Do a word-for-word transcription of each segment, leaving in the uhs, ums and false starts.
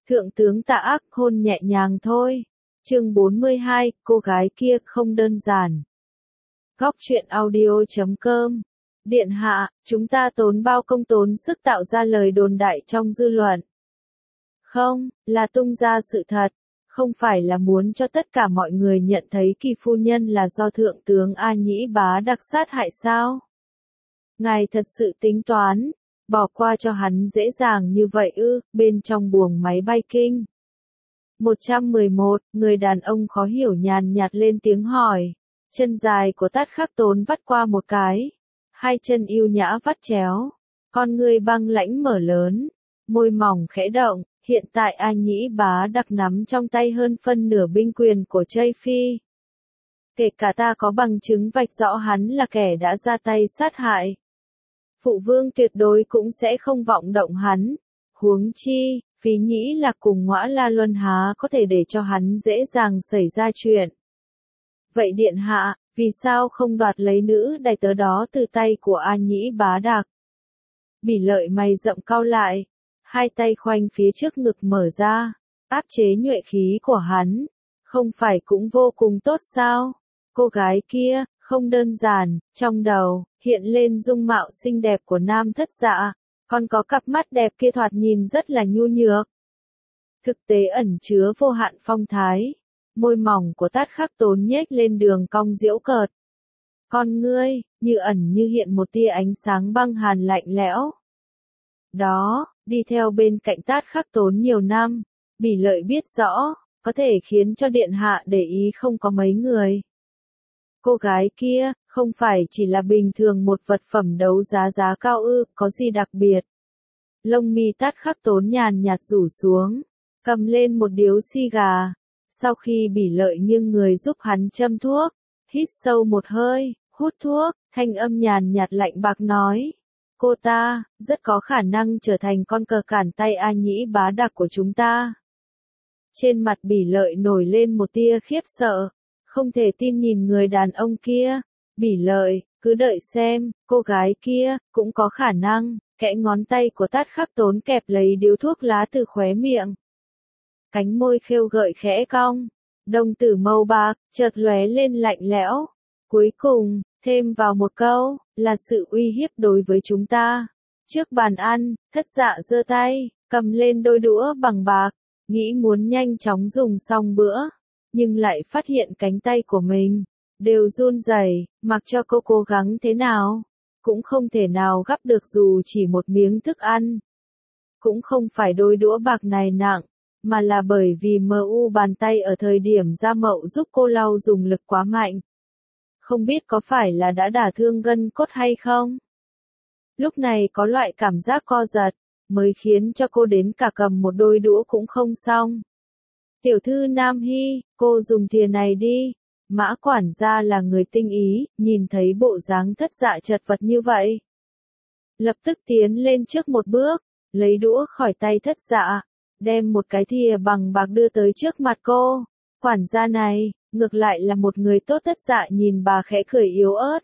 Thượng tướng Tạ Ác hôn nhẹ nhàng thôi. Chương bốn mươi hai, cô gái kia không đơn giản. Góc truyện audio chấm com. Điện hạ, chúng ta tốn bao công tốn sức tạo ra lời đồn đại trong dư luận. Không, là tung ra sự thật. Không phải là muốn cho tất cả mọi người nhận thấy Kỳ phu nhân là do Thượng tướng A Nhĩ Bá Đặc sát hại sao? Ngài thật sự tính toán, bỏ qua cho hắn dễ dàng như vậy ư? Bên trong buồng máy bay kinh. một trăm mười một, người đàn ông khó hiểu nhàn nhạt lên tiếng hỏi. Chân dài của Tát Khắc Tốn vắt qua một cái. Hai chân yêu nhã vắt chéo. Con người băng lãnh mở lớn. Môi mỏng khẽ động. Hiện tại A Nhĩ Bá Đặc nắm trong tay hơn phân nửa binh quyền của Tây Phi. Kể cả ta có bằng chứng vạch rõ hắn là kẻ đã ra tay sát hại. Phụ vương tuyệt đối cũng sẽ không vọng động hắn. Huống chi, Phí Nhĩ là cùng Ngõa La Luân há có thể để cho hắn dễ dàng xảy ra chuyện. Vậy điện hạ, vì sao không đoạt lấy nữ đày tớ đó từ tay của A Nhĩ Bá Đặc? Bỉ Lợi mày rậm cau lại, hai tay khoanh phía trước ngực mở ra, áp chế nhuệ khí của hắn. Không phải cũng vô cùng tốt sao? Cô gái kia, không đơn giản, trong đầu, hiện lên dung mạo xinh đẹp của Nam Thất Dạ, còn có cặp mắt đẹp kia thoạt nhìn rất là nhu nhược. Thực tế ẩn chứa vô hạn phong thái, môi mỏng của Tát Khắc Tốn nhếch lên đường cong giễu cợt. Con ngươi, như ẩn như hiện một tia ánh sáng băng hàn lạnh lẽo. Đó, đi theo bên cạnh Tát Khắc Tốn nhiều năm, Bỉ Lợi biết rõ, có thể khiến cho điện hạ để ý không có mấy người. Cô gái kia, không phải chỉ là bình thường một vật phẩm đấu giá giá cao ư, có gì đặc biệt. Lông mi Tát Khắc Tốn nhàn nhạt rủ xuống, cầm lên một điếu xì gà. Sau khi Bỉ Lợi nghiêng người giúp hắn châm thuốc, hít sâu một hơi, hút thuốc, thanh âm nhàn nhạt lạnh bạc nói. Cô ta, rất có khả năng trở thành con cờ cản tay A Nhĩ Bá Đặc của chúng ta. Trên mặt Bỉ Lợi nổi lên một tia khiếp sợ. Không thể tin nhìn người đàn ông kia. Bỉ Lợi, cứ đợi xem, cô gái kia, cũng có khả năng. Kẽ ngón tay của Tát Khắc Tốn kẹp lấy điếu thuốc lá từ khóe miệng. Cánh môi khêu gợi khẽ cong. Đồng tử màu bạc, chợt lóe lên lạnh lẽo. Cuối cùng, thêm vào một câu, là sự uy hiếp đối với chúng ta. Trước bàn ăn, Thất Dạ giơ tay, cầm lên đôi đũa bằng bạc, nghĩ muốn nhanh chóng dùng xong bữa. Nhưng lại phát hiện cánh tay của mình đều run rẩy, mặc cho cô cố gắng thế nào, cũng không thể nào gắp được dù chỉ một miếng thức ăn. Cũng không phải đôi đũa bạc này nặng, mà là bởi vì mờ u bàn tay ở thời điểm ra mậu giúp cô lau dùng lực quá mạnh. Không biết có phải là đã đả thương gân cốt hay không? Lúc này có loại cảm giác co giật, mới khiến cho cô đến cả cầm một đôi đũa cũng không xong. Tiểu thư Nam Hy, cô dùng thìa này đi. Mã quản gia là người tinh ý, nhìn thấy bộ dáng Thất Dạ chật vật như vậy. Lập tức tiến lên trước một bước, lấy đũa khỏi tay Thất Dạ, đem một cái thìa bằng bạc đưa tới trước mặt cô. Quản gia này, ngược lại là một người tốt. Thất Dạ nhìn bà khẽ cười yếu ớt.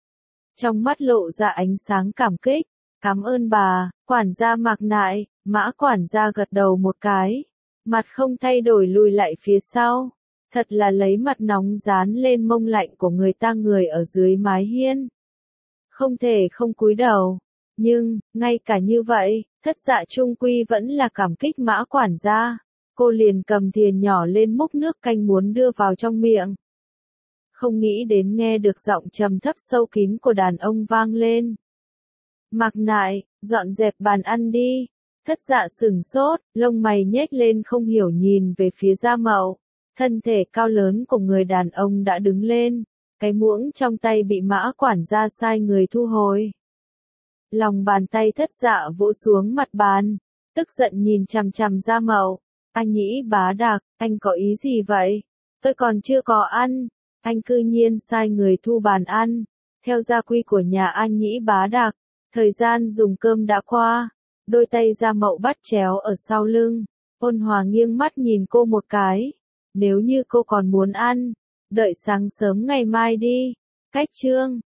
Trong mắt lộ ra ánh sáng cảm kích. Cảm ơn bà, quản gia Mạc Nại. Mã quản gia gật đầu một cái. Mặt không thay đổi lùi lại phía sau. Thật là lấy mặt nóng dán lên mông lạnh của người ta người ở dưới mái hiên. Không thể không cúi đầu. Nhưng, ngay cả như vậy, Thất Dạ trung quy vẫn là cảm kích Mã quản gia. Cô liền cầm thìa nhỏ lên múc nước canh muốn đưa vào trong miệng. Không nghĩ đến nghe được giọng trầm thấp sâu kín của đàn ông vang lên. Mạc Nại, dọn dẹp bàn ăn đi. Thất Dạ sửng sốt, lông mày nhếch lên không hiểu nhìn về phía Gia Mậu. Thân thể cao lớn của người đàn ông đã đứng lên, cái muỗng trong tay bị Mã quản gia sai người thu hồi. Lòng bàn tay Thất Dạ vỗ xuống mặt bàn, tức giận nhìn chằm chằm Gia Mậu. A Nhĩ Bá Đặc, anh có ý gì vậy? Tôi còn chưa có ăn, anh cư nhiên sai người thu bàn ăn. Theo gia quy của nhà A Nhĩ Bá Đặc, thời gian dùng cơm đã qua. Đôi tay Gia Mậu bắt chéo ở sau lưng, ôn hòa nghiêng mắt nhìn cô một cái. Nếu như cô còn muốn ăn, đợi sáng sớm ngày mai đi. Cách chương.